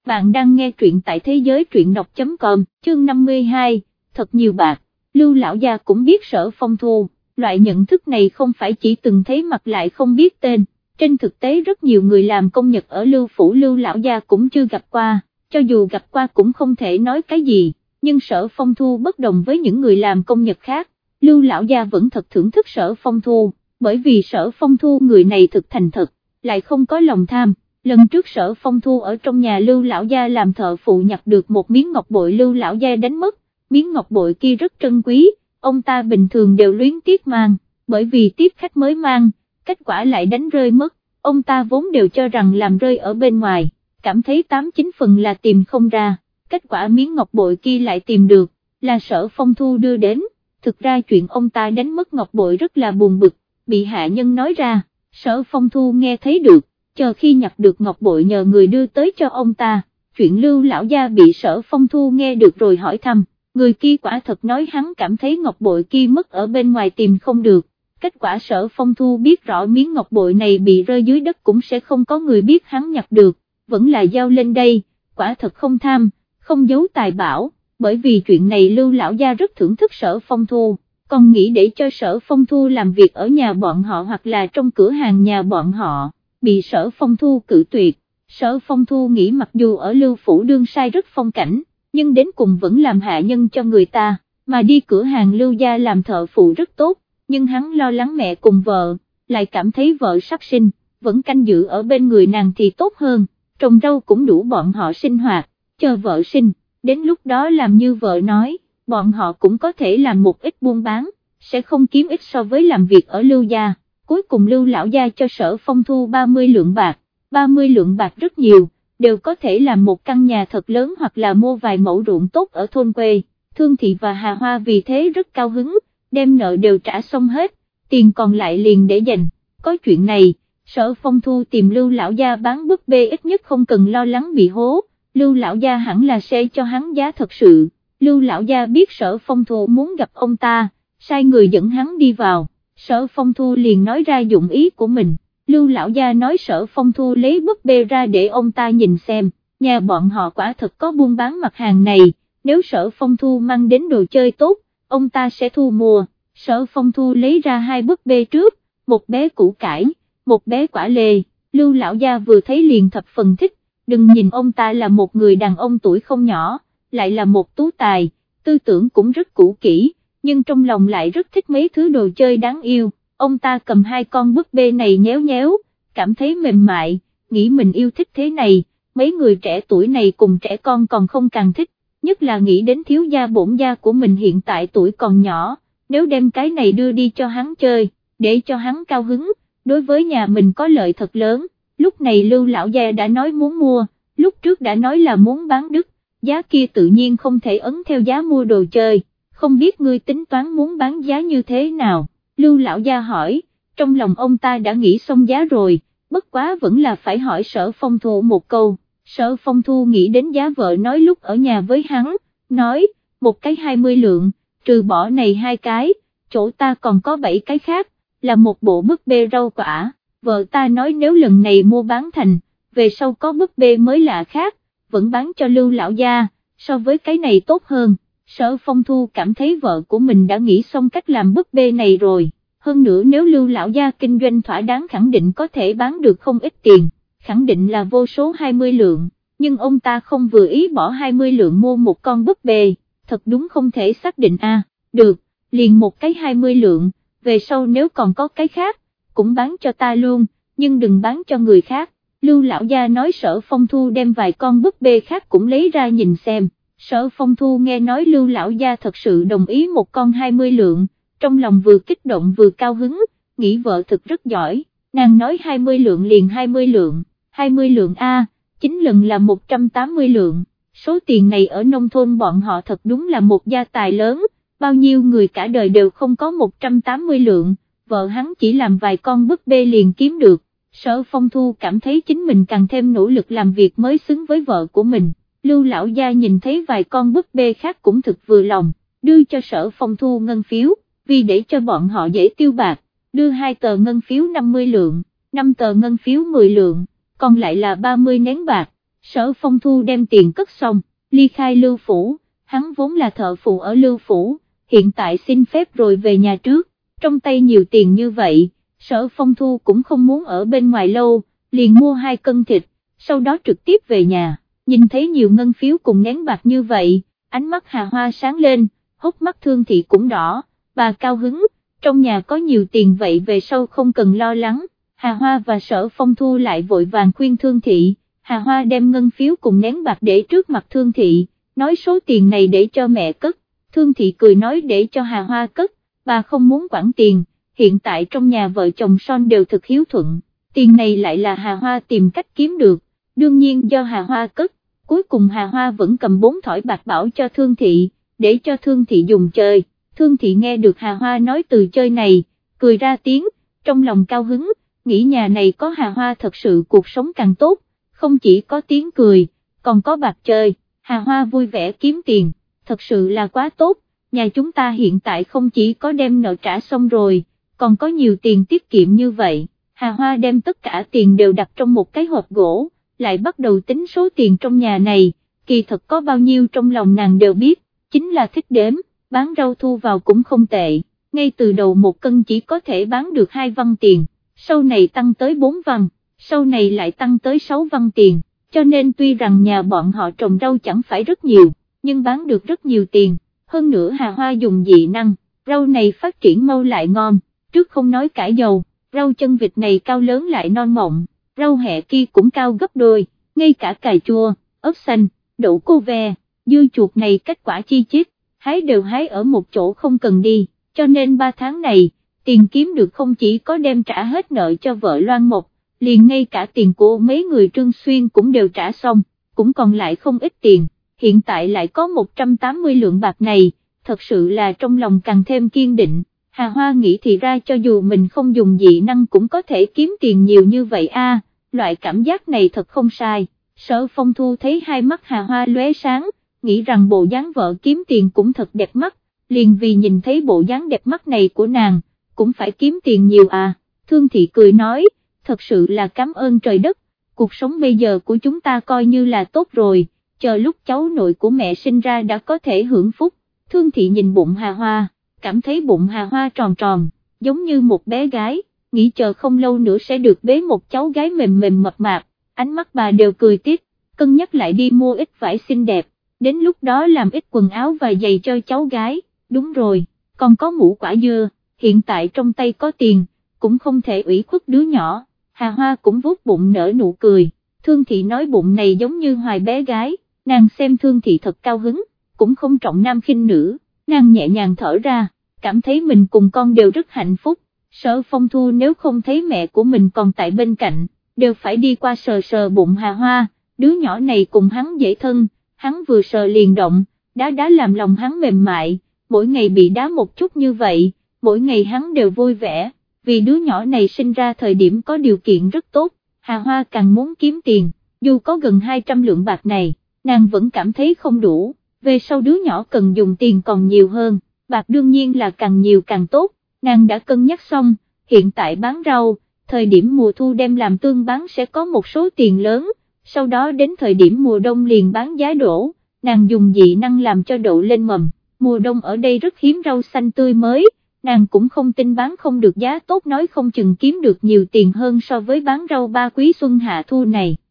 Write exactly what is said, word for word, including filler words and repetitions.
Bạn đang nghe truyện tại thế giới truyện đọc chấm com, chương năm mươi hai, thật nhiều bạc. Lưu lão gia cũng biết Sở Phong Thu, loại nhận thức này không phải chỉ từng thấy mặt lại không biết tên, trên thực tế rất nhiều người làm công nhật ở Lưu phủ Lưu lão gia cũng chưa gặp qua, cho dù gặp qua cũng không thể nói cái gì, nhưng Sở Phong Thu bất đồng với những người làm công nhật khác, Lưu lão gia vẫn thật thưởng thức Sở Phong Thu, bởi vì Sở Phong Thu người này thực thành thật, lại không có lòng tham. Lần trước Sở Phong Thu ở trong nhà Lưu lão gia làm thợ phụ nhặt được một miếng ngọc bội Lưu lão gia đánh mất, miếng ngọc bội kia rất trân quý, ông ta bình thường đều luyến tiếc mang, bởi vì tiếp khách mới mang, kết quả lại đánh rơi mất, ông ta vốn đều cho rằng làm rơi ở bên ngoài, cảm thấy tám chín phần là tìm không ra, kết quả miếng ngọc bội kia lại tìm được, là Sở Phong Thu đưa đến, thực ra chuyện ông ta đánh mất ngọc bội rất là buồn bực, bị hạ nhân nói ra, Sở Phong Thu nghe thấy được. Chờ khi nhặt được ngọc bội nhờ người đưa tới cho ông ta, chuyện Lưu lão gia bị Sở Phong Thu nghe được rồi hỏi thăm, người kia quả thật nói hắn cảm thấy ngọc bội kia mất ở bên ngoài tìm không được, kết quả Sở Phong Thu biết rõ miếng ngọc bội này bị rơi dưới đất cũng sẽ không có người biết hắn nhặt được, vẫn là giao lên đây, quả thật không tham, không giấu tài bảo, bởi vì chuyện này Lưu lão gia rất thưởng thức Sở Phong Thu, còn nghĩ để cho Sở Phong Thu làm việc ở nhà bọn họ hoặc là trong cửa hàng nhà bọn họ. Bị Sở Phong Thu cự tuyệt, Sở Phong Thu nghĩ mặc dù ở Lưu phủ đương sai rất phong cảnh, nhưng đến cùng vẫn làm hạ nhân cho người ta, mà đi cửa hàng Lưu gia làm thợ phụ rất tốt, nhưng hắn lo lắng mẹ cùng vợ, lại cảm thấy vợ sắp sinh, vẫn canh giữ ở bên người nàng thì tốt hơn, trồng rau cũng đủ bọn họ sinh hoạt, chờ vợ sinh, đến lúc đó làm như vợ nói, bọn họ cũng có thể làm một ít buôn bán, sẽ không kiếm ít so với làm việc ở Lưu gia. Cuối cùng Lưu lão gia cho Sở Phong Thu ba mươi lượng bạc, ba mươi lượng bạc rất nhiều, đều có thể làm một căn nhà thật lớn hoặc là mua vài mẫu ruộng tốt ở thôn quê, Thương Thị và Hà Hoa vì thế rất cao hứng, đem nợ đều trả xong hết, tiền còn lại liền để dành, có chuyện này, Sở Phong Thu tìm Lưu lão gia bán búp bê ít nhất không cần lo lắng bị hố, Lưu lão gia hẳn là sẽ cho hắn giá thật sự, Lưu lão gia biết Sở Phong Thu muốn gặp ông ta, sai người dẫn hắn đi vào. Sở Phong Thu liền nói ra dụng ý của mình, Lưu lão gia nói Sở Phong Thu lấy búp bê ra để ông ta nhìn xem, nhà bọn họ quả thật có buôn bán mặt hàng này, nếu Sở Phong Thu mang đến đồ chơi tốt, ông ta sẽ thu mua, Sở Phong Thu lấy ra hai búp bê trước, một bé củ cải, một bé quả lê, Lưu lão gia vừa thấy liền thập phần thích, đừng nhìn ông ta là một người đàn ông tuổi không nhỏ, lại là một tú tài, tư tưởng cũng rất cũ kỹ. Nhưng trong lòng lại rất thích mấy thứ đồ chơi đáng yêu, ông ta cầm hai con búp bê này nhéo nhéo, cảm thấy mềm mại, nghĩ mình yêu thích thế này, mấy người trẻ tuổi này cùng trẻ con còn không càng thích, nhất là nghĩ đến thiếu gia bổn gia của mình hiện tại tuổi còn nhỏ, nếu đem cái này đưa đi cho hắn chơi, để cho hắn cao hứng, đối với nhà mình có lợi thật lớn, lúc này Lưu lão gia đã nói muốn mua, lúc trước đã nói là muốn bán đứt, giá kia tự nhiên không thể ấn theo giá mua đồ chơi. Không biết ngươi tính toán muốn bán giá như thế nào, Lưu lão gia hỏi, trong lòng ông ta đã nghĩ xong giá rồi, bất quá vẫn là phải hỏi Sở Phong Thu một câu, Sở Phong Thu nghĩ đến giá vợ nói lúc ở nhà với hắn, nói, một cái hai mươi lượng, trừ bỏ này hai cái, chỗ ta còn có bảy cái khác, là một bộ búp bê rau quả, vợ ta nói nếu lần này mua bán thành, về sau có búp bê mới lạ khác, vẫn bán cho Lưu lão gia, so với cái này tốt hơn. Sở Phong Thu cảm thấy vợ của mình đã nghĩ xong cách làm búp bê này rồi, hơn nữa nếu Lưu lão gia kinh doanh thỏa đáng khẳng định có thể bán được không ít tiền, khẳng định là vô số hai mươi lượng, nhưng ông ta không vừa ý bỏ hai mươi lượng mua một con búp bê, thật đúng không thể xác định a. À, được, liền một cái hai mươi lượng, về sau nếu còn có cái khác, cũng bán cho ta luôn, nhưng đừng bán cho người khác, Lưu lão gia nói Sở Phong Thu đem vài con búp bê khác cũng lấy ra nhìn xem. Sở Phong Thu nghe nói Lưu lão gia thật sự đồng ý một con hai mươi lượng, trong lòng vừa kích động vừa cao hứng, nghĩ vợ thực rất giỏi, nàng nói hai mươi lượng liền hai mươi lượng, hai mươi lượng A, chín lần là một trăm tám mươi lượng, số tiền này ở nông thôn bọn họ thật đúng là một gia tài lớn, bao nhiêu người cả đời đều không có một trăm tám mươi lượng, vợ hắn chỉ làm vài con búp bê liền kiếm được, Sở Phong Thu cảm thấy chính mình càng thêm nỗ lực làm việc mới xứng với vợ của mình. Lưu lão gia nhìn thấy vài con búp bê khác cũng thực vừa lòng, đưa cho Sở Phong Thu ngân phiếu, vì để cho bọn họ dễ tiêu bạc, đưa hai tờ ngân phiếu năm mươi lượng, năm tờ ngân phiếu mười lượng, còn lại là ba mươi nén bạc, Sở Phong Thu đem tiền cất xong, ly khai Lưu Phủ, hắn vốn là thợ phụ ở Lưu Phủ, hiện tại xin phép rồi về nhà trước, trong tay nhiều tiền như vậy, Sở Phong Thu cũng không muốn ở bên ngoài lâu, liền mua hai cân thịt, sau đó trực tiếp về nhà, nhìn thấy nhiều ngân phiếu cùng nén bạc như vậy, ánh mắt Hà Hoa sáng lên, hốc mắt Thương Thị cũng đỏ, bà cao hứng, trong nhà có nhiều tiền vậy về sau không cần lo lắng. Hà Hoa và Sở Phong Thu lại vội vàng khuyên Thương Thị, Hà Hoa đem ngân phiếu cùng nén bạc để trước mặt Thương Thị, nói số tiền này để cho mẹ cất, Thương Thị cười nói để cho Hà Hoa cất, bà không muốn quản tiền, hiện tại trong nhà vợ chồng son đều thực hiếu thuận, tiền này lại là Hà Hoa tìm cách kiếm được, đương nhiên do Hà Hoa cất, cuối cùng Hà Hoa vẫn cầm bốn thỏi bạc bảo cho Thương Thị, để cho Thương Thị dùng chơi, Thương Thị nghe được Hà Hoa nói từ chơi này, cười ra tiếng, trong lòng cao hứng, nghĩ nhà này có Hà Hoa thật sự cuộc sống càng tốt, không chỉ có tiếng cười, còn có bạc chơi, Hà Hoa vui vẻ kiếm tiền, thật sự là quá tốt, nhà chúng ta hiện tại không chỉ có đem nợ trả xong rồi, còn có nhiều tiền tiết kiệm như vậy, Hà Hoa đem tất cả tiền đều đặt trong một cái hộp gỗ, lại bắt đầu tính số tiền trong nhà này, kỳ thật có bao nhiêu trong lòng nàng đều biết, chính là thích đếm, bán rau thu vào cũng không tệ, ngay từ đầu một cân chỉ có thể bán được hai văn tiền, sau này tăng tới bốn văn, sau này lại tăng tới sáu văn tiền, cho nên tuy rằng nhà bọn họ trồng rau chẳng phải rất nhiều, nhưng bán được rất nhiều tiền, hơn nữa Hà Hoa dùng dị năng, rau này phát triển mau lại ngon, trước không nói cải dầu, rau chân vịt này cao lớn lại non mọng, rau hẹ kia cũng cao gấp đôi, ngay cả cà chua, ớt xanh, đậu cô ve, dưa chuột này kết quả chi chít, hái đều hái ở một chỗ không cần đi, cho nên ba tháng này, tiền kiếm được không chỉ có đem trả hết nợ cho vợ Loan Mộc, liền ngay cả tiền của mấy người Trương Xuyên cũng đều trả xong, cũng còn lại không ít tiền, hiện tại lại có một trăm tám mươi lượng bạc này, thật sự là trong lòng càng thêm kiên định, Hà Hoa nghĩ thì ra cho dù mình không dùng dị năng cũng có thể kiếm tiền nhiều như vậy a, loại cảm giác này thật không sai, Sở Phong Thu thấy hai mắt Hà Hoa lóe sáng, nghĩ rằng bộ dáng vợ kiếm tiền cũng thật đẹp mắt, liền vì nhìn thấy bộ dáng đẹp mắt này của nàng, cũng phải kiếm tiền nhiều à, Thương Thị cười nói, thật sự là cảm ơn trời đất, cuộc sống bây giờ của chúng ta coi như là tốt rồi, chờ lúc cháu nội của mẹ sinh ra đã có thể hưởng phúc, Thương Thị nhìn bụng Hà Hoa, cảm thấy bụng Hà Hoa tròn tròn, giống như một bé gái, nghĩ chờ không lâu nữa sẽ được bế một cháu gái mềm mềm mập mạp, ánh mắt bà đều cười tít, cân nhắc lại đi mua ít vải xinh đẹp, đến lúc đó làm ít quần áo và giày cho cháu gái, đúng rồi, còn có mũ quả dưa, hiện tại trong tay có tiền, cũng không thể ủy khuất đứa nhỏ, Hà Hoa cũng vuốt bụng nở nụ cười, Thương Thị nói bụng này giống như hoài bé gái, nàng xem Thương Thị thật cao hứng, cũng không trọng nam khinh nữ, nàng nhẹ nhàng thở ra, cảm thấy mình cùng con đều rất hạnh phúc, Sở Phong Thu nếu không thấy mẹ của mình còn tại bên cạnh, đều phải đi qua sờ sờ bụng Hà Hoa, đứa nhỏ này cùng hắn dễ thân, hắn vừa sờ liền động, đá đá làm lòng hắn mềm mại, mỗi ngày bị đá một chút như vậy, mỗi ngày hắn đều vui vẻ, vì đứa nhỏ này sinh ra thời điểm có điều kiện rất tốt, Hà Hoa càng muốn kiếm tiền, dù có gần hai trăm lượng bạc này, nàng vẫn cảm thấy không đủ, về sau đứa nhỏ cần dùng tiền còn nhiều hơn, bạc đương nhiên là càng nhiều càng tốt, nàng đã cân nhắc xong, hiện tại bán rau, thời điểm mùa thu đem làm tương bán sẽ có một số tiền lớn, sau đó đến thời điểm mùa đông liền bán giá đổ, nàng dùng dị năng làm cho đậu lên mầm, mùa đông ở đây rất hiếm rau xanh tươi mới, nàng cũng không tin bán không được giá tốt nói không chừng kiếm được nhiều tiền hơn so với bán rau ba quý xuân hạ thu này.